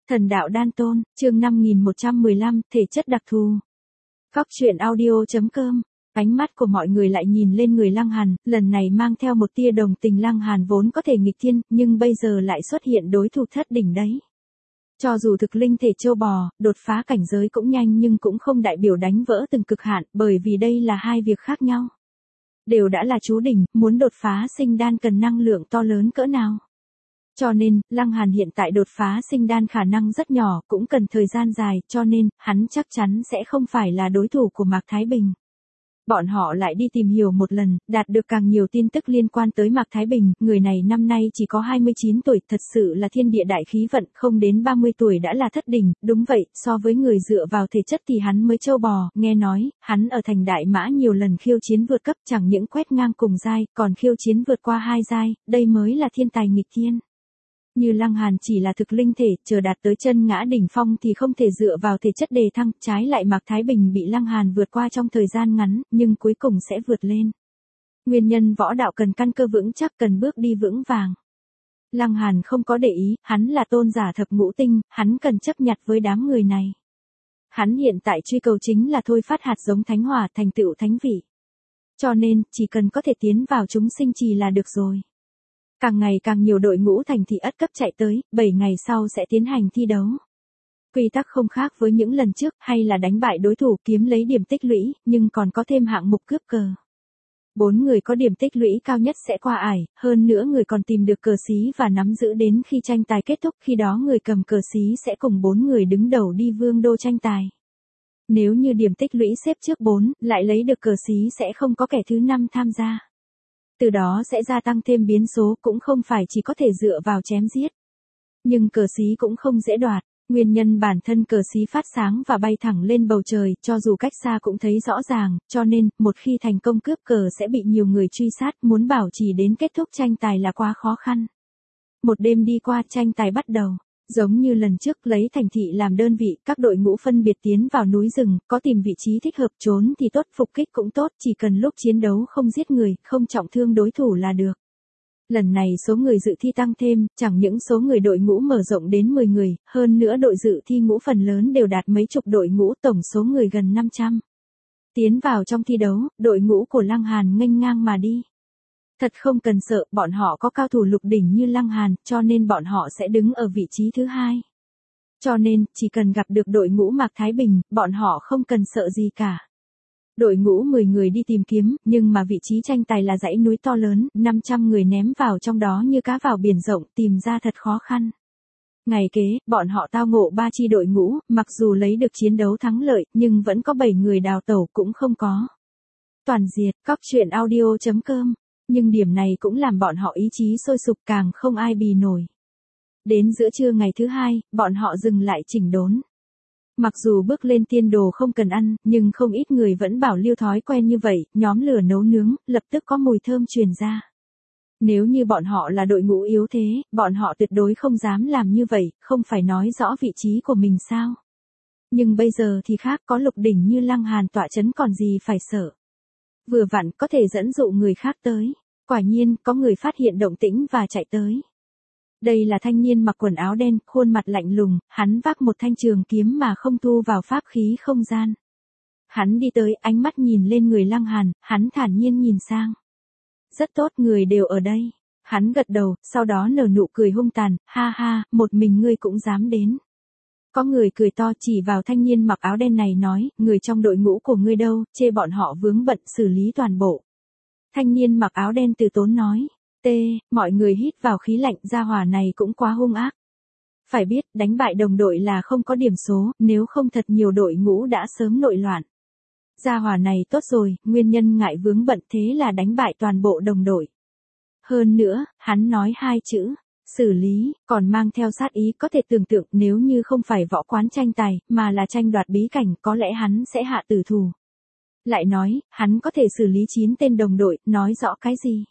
Thần đạo đan tôn, chương 5115, thể chất đặc thù. Góc truyện audio.com. Ánh mắt của mọi người lại nhìn lên người Lăng Hàn, lần này mang theo một tia đồng tình. Lăng Hàn vốn có thể nghịch thiên, nhưng bây giờ lại xuất hiện đối thủ thất đỉnh đấy. Cho dù thực linh thể châu bò, đột phá cảnh giới cũng nhanh nhưng cũng không đại biểu đánh vỡ từng cực hạn, bởi vì đây là hai việc khác nhau. Đều đã là chú đỉnh, muốn đột phá sinh đan cần năng lượng to lớn cỡ nào. Cho nên, Lăng Hàn hiện tại đột phá sinh đan khả năng rất nhỏ, cũng cần thời gian dài, cho nên, hắn chắc chắn sẽ không phải là đối thủ của Mạc Thái Bình. Bọn họ lại đi tìm hiểu một lần, đạt được càng nhiều tin tức liên quan tới Mạc Thái Bình, người này năm nay chỉ có 29 tuổi, thật sự là thiên địa đại khí vận, không đến 30 tuổi đã là thất đỉnh, đúng vậy, so với người dựa vào thể chất thì hắn mới trâu bò, nghe nói, hắn ở thành Đại Mã nhiều lần khiêu chiến vượt cấp, chẳng những quét ngang cùng giai, còn khiêu chiến vượt qua hai giai, đây mới là thiên tài nghịch thiên. Như Lăng Hàn chỉ là thực linh thể, chờ đạt tới chân ngã đỉnh phong thì không thể dựa vào thể chất đề thăng, trái lại Mạc Thái Bình bị Lăng Hàn vượt qua trong thời gian ngắn, nhưng cuối cùng sẽ vượt lên. Nguyên nhân võ đạo cần căn cơ vững chắc, cần bước đi vững vàng. Lăng Hàn không có để ý, hắn là tôn giả thập ngũ tinh, hắn cần chấp nhặt với đám người này. Hắn hiện tại truy cầu chính là thôi phát hạt giống thánh hỏa thành tựu thánh vị. Cho nên, chỉ cần có thể tiến vào chúng sinh trì là được rồi. Càng ngày càng nhiều đội ngũ thành thị ất cấp chạy tới, 7 ngày sau sẽ tiến hành thi đấu. Quy tắc không khác với những lần trước, hay là đánh bại đối thủ kiếm lấy điểm tích lũy, nhưng còn có thêm hạng mục cướp cờ. 4 người có điểm tích lũy cao nhất sẽ qua ải, hơn nữa người còn tìm được cờ xí và nắm giữ đến khi tranh tài kết thúc, khi đó người cầm cờ xí sẽ cùng 4 người đứng đầu đi vương đô tranh tài. Nếu như điểm tích lũy xếp trước 4, lại lấy được cờ xí sẽ không có kẻ thứ 5 tham gia. Từ đó sẽ gia tăng thêm biến số, cũng không phải chỉ có thể dựa vào chém giết. Nhưng cờ xí cũng không dễ đoạt, nguyên nhân bản thân cờ xí phát sáng và bay thẳng lên bầu trời, cho dù cách xa cũng thấy rõ ràng, cho nên, một khi thành công cướp cờ sẽ bị nhiều người truy sát, muốn bảo trì đến kết thúc tranh tài là quá khó khăn. Một đêm đi qua, tranh tài bắt đầu. Giống như lần trước lấy thành thị làm đơn vị, các đội ngũ phân biệt tiến vào núi rừng, có tìm vị trí thích hợp trốn thì tốt, phục kích cũng tốt, chỉ cần lúc chiến đấu không giết người, không trọng thương đối thủ là được. Lần này số người dự thi tăng thêm, chẳng những số người đội ngũ mở rộng đến 10 người, hơn nữa đội dự thi ngũ phần lớn đều đạt mấy chục đội ngũ, tổng số người gần 500. Tiến vào trong thi đấu, đội ngũ của Lăng Hàn nghênh ngang mà đi. Thật không cần sợ, bọn họ có cao thủ lục đỉnh như Lăng Hàn, cho nên bọn họ sẽ đứng ở vị trí thứ 2. Cho nên, chỉ cần gặp được đội ngũ Mạc Thái Bình, bọn họ không cần sợ gì cả. Đội ngũ 10 người đi tìm kiếm, nhưng mà vị trí tranh tài là dãy núi to lớn, 500 người ném vào trong đó như cá vào biển rộng, tìm ra thật khó khăn. Ngày kế, bọn họ tao ngộ 3 chi đội ngũ, mặc dù lấy được chiến đấu thắng lợi, nhưng vẫn có 7 người đào tẩu cũng không có. Toàn diệt, góc truyện audio.com. Nhưng điểm này cũng làm bọn họ ý chí sôi sục, càng không ai bì nổi. Đến giữa trưa ngày thứ 2, bọn họ dừng lại chỉnh đốn. Mặc dù bước lên tiên đồ không cần ăn, nhưng không ít người vẫn bảo lưu thói quen như vậy, nhóm lửa nấu nướng, lập tức có mùi thơm truyền ra. Nếu như bọn họ là đội ngũ yếu thế, bọn họ tuyệt đối không dám làm như vậy, không phải nói rõ vị trí của mình sao. Nhưng bây giờ thì khác, có lục đỉnh như Lăng Hàn tọa chấn còn gì phải sợ. Vừa vặn có thể dẫn dụ người khác tới. Quả nhiên, có người phát hiện động tĩnh và chạy tới. Đây là thanh niên mặc quần áo đen, khuôn mặt lạnh lùng, hắn vác một thanh trường kiếm mà không thu vào pháp khí không gian. Hắn đi tới, ánh mắt nhìn lên người Lăng Hàn, hắn thản nhiên nhìn sang. Rất tốt, người đều ở đây. Hắn gật đầu, sau đó nở nụ cười hung tàn, ha ha, một mình ngươi cũng dám đến. Có người cười to chỉ vào thanh niên mặc áo đen này nói, người trong đội ngũ của ngươi đâu, chê bọn họ vướng bận xử lý toàn bộ. Thanh niên mặc áo đen từ tốn nói, mọi người hít vào khí lạnh, gia hỏa này cũng quá hung ác. Phải biết, đánh bại đồng đội là không có điểm số, nếu không thật nhiều đội ngũ đã sớm nội loạn. Gia hỏa này tốt rồi, nguyên nhân ngại vướng bận thế là đánh bại toàn bộ đồng đội. Hơn nữa, hắn nói 2 chữ, xử lý, còn mang theo sát ý, có thể tưởng tượng nếu như không phải võ quán tranh tài, mà là tranh đoạt bí cảnh, có lẽ hắn sẽ hạ tử thủ. Lại nói, hắn có thể xử lý 9 tên đồng đội, nói rõ cái gì?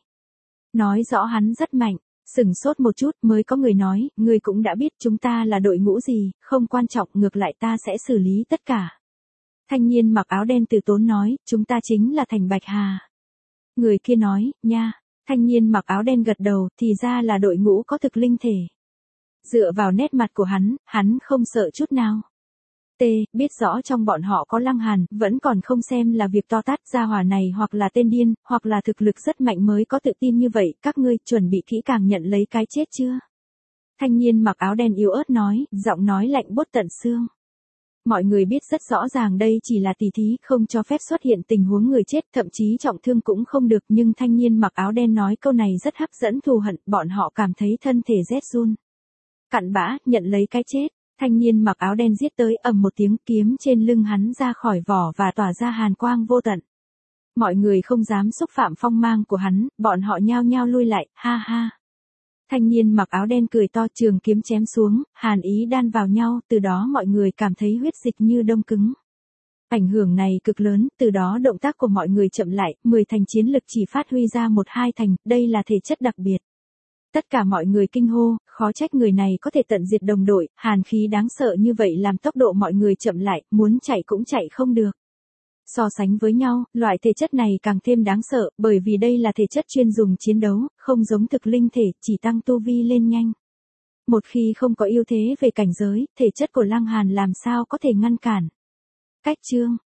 Nói rõ hắn rất mạnh, sửng sốt một chút mới có người nói, ngươi cũng đã biết chúng ta là đội ngũ gì, không quan trọng, ngược lại ta sẽ xử lý tất cả. Thanh niên mặc áo đen từ tốn nói, chúng ta chính là Thành Bạch Hà. Người kia nói, nha, thanh niên mặc áo đen gật đầu, thì ra là đội ngũ có thực linh thể. Dựa vào nét mặt của hắn không sợ chút nào. Biết rõ trong bọn họ có Lăng Hàn, vẫn còn không xem là việc to tát, gia hỏa này hoặc là tên điên, hoặc là thực lực rất mạnh mới có tự tin như vậy, các ngươi chuẩn bị kỹ càng nhận lấy cái chết chưa? Thanh niên mặc áo đen yếu ớt nói, giọng nói lạnh buốt tận xương. Mọi người biết rất rõ ràng đây chỉ là tỉ thí, không cho phép xuất hiện tình huống người chết, thậm chí trọng thương cũng không được, nhưng thanh niên mặc áo đen nói câu này rất hấp dẫn thù hận, bọn họ cảm thấy thân thể rét run. Cặn bã, nhận lấy cái chết. Thanh niên mặc áo đen giết tới, ầm một tiếng, kiếm trên lưng hắn ra khỏi vỏ và tỏa ra hàn quang vô tận. Mọi người không dám xúc phạm phong mang của hắn, bọn họ nhao nhao lui lại, ha ha. Thanh niên mặc áo đen cười to, trường kiếm chém xuống, hàn ý đan vào nhau, từ đó mọi người cảm thấy huyết dịch như đông cứng. Ảnh hưởng này cực lớn, từ đó động tác của mọi người chậm lại, 10 thành chiến lực chỉ phát huy ra 1-2 thành, đây là thể chất đặc biệt. Tất cả mọi người kinh hô, khó trách người này có thể tận diệt đồng đội, hàn khí đáng sợ như vậy làm tốc độ mọi người chậm lại, muốn chạy cũng chạy không được. So sánh với nhau, loại thể chất này càng thêm đáng sợ, bởi vì đây là thể chất chuyên dùng chiến đấu, không giống thực linh thể, chỉ tăng tu vi lên nhanh. Một khi không có ưu thế về cảnh giới, thể chất của Lăng Hàn làm sao có thể ngăn cản. Cách chương